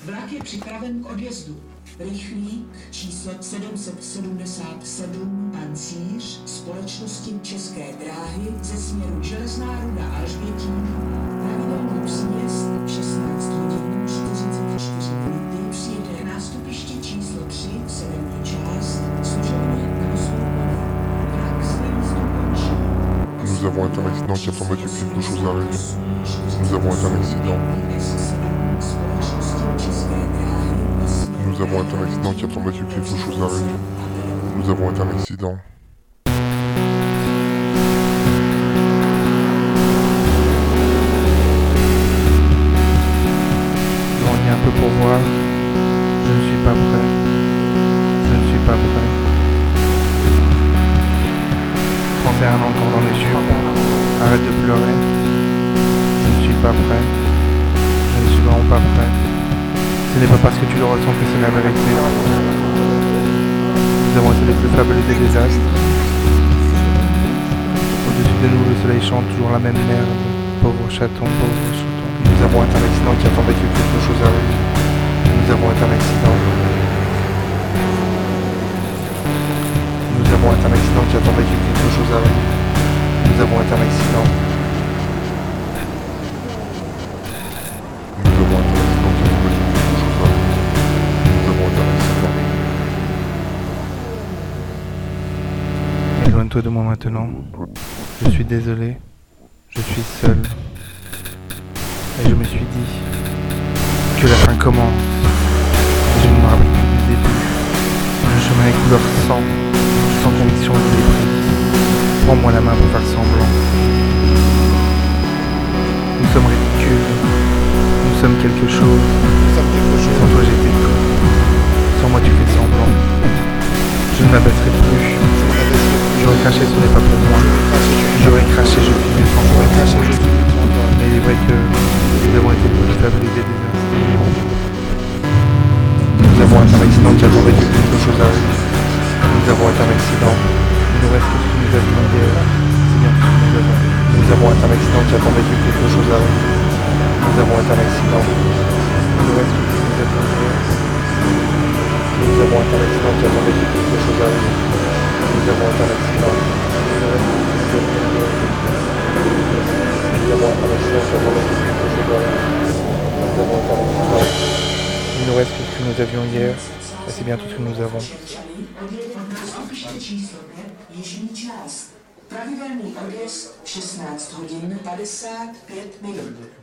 Vlak je připraven k odjezdu. Rychlík číslo 777 Pancíř společnosti České dráhy ze směru Železná Ruda Alžbětín. Pravidelný příjezd 16 hodin 44 minuty přijede nástupiště číslo 3 severní část služebny na Osloupovi. Vlak s výjízdem končí. Nous avons été un accident qui a semblé que quelque chose arrive. Nous avons été un accident. Nous avons été un accident qui a semblé que quelque chose arrive. Nous avons été un accident. Je m'en dis un peu pour voir. Je ne suis pas prêt. Je ne suis pas prêt. 31 ans encore dans les yeux. Arrête de pleurer. Je ne suis pas prêt. Je ne suis vraiment pas prêt. Ce n'est pas parce que tu le ressens que c'est la vérité. Nous avons été les plus fabuleux des désastres. Au-dessus de nous, le soleil chante toujours la même merde. Pauvre chaton, pauvre chaton. Nous avons été un accident qui attendait que quelque chose arrive. Nous avons été un accident. Nous avons été un accident qui attendait que quelque chose arrive. Nous avons été un accident. Nous avons été un accident qui a semblé que quelque chose arrive. Nous avons été un accident. Éloigne-toi de moi maintenant. Je suis désolé. Je suis seul. Et je me suis dit que la fin commence. Je ne me rappelle plus du début. Le chemin est couleur sang. Sans conviction et débris. Prends-moi la main pour faire semblant. Nous sommes ridicules. Nous sommes quelque chose. Sans toi j'étais con. Sans moi tu fais semblant. Je ne m'abaisserai plus. J'aurais craché, ce n'est pas pour moi. J'aurais craché, je finis sans toi. Mais il est vrai que nous avons été plus fabuleux des désastres. Nous avons été un accident qui attendait que quelque chose arrive. Nous avons été un accident. Il nous reste tout ce que nous avions hier. C'est bien tout ce que nous avons. Nous avons été un accident qui attendait que quelque chose arrive. Nous avons été un accident. Il nous reste tout ce que nous avions hier. Nous avons été un accident qui attendait que quelque chose arrive. Nous avons été un accident. Il nous reste tout ce que nous avions hier. Nous avons été un accident qui attendait que quelque chose arrive. Nous avons été un accident. Il nous reste tout ce que nous avions hier. Et c'est bien tout ce que nous avons. Nástupiště číslo 5 jižní část. Pravidelný odjezd 16 hodin 55 minut.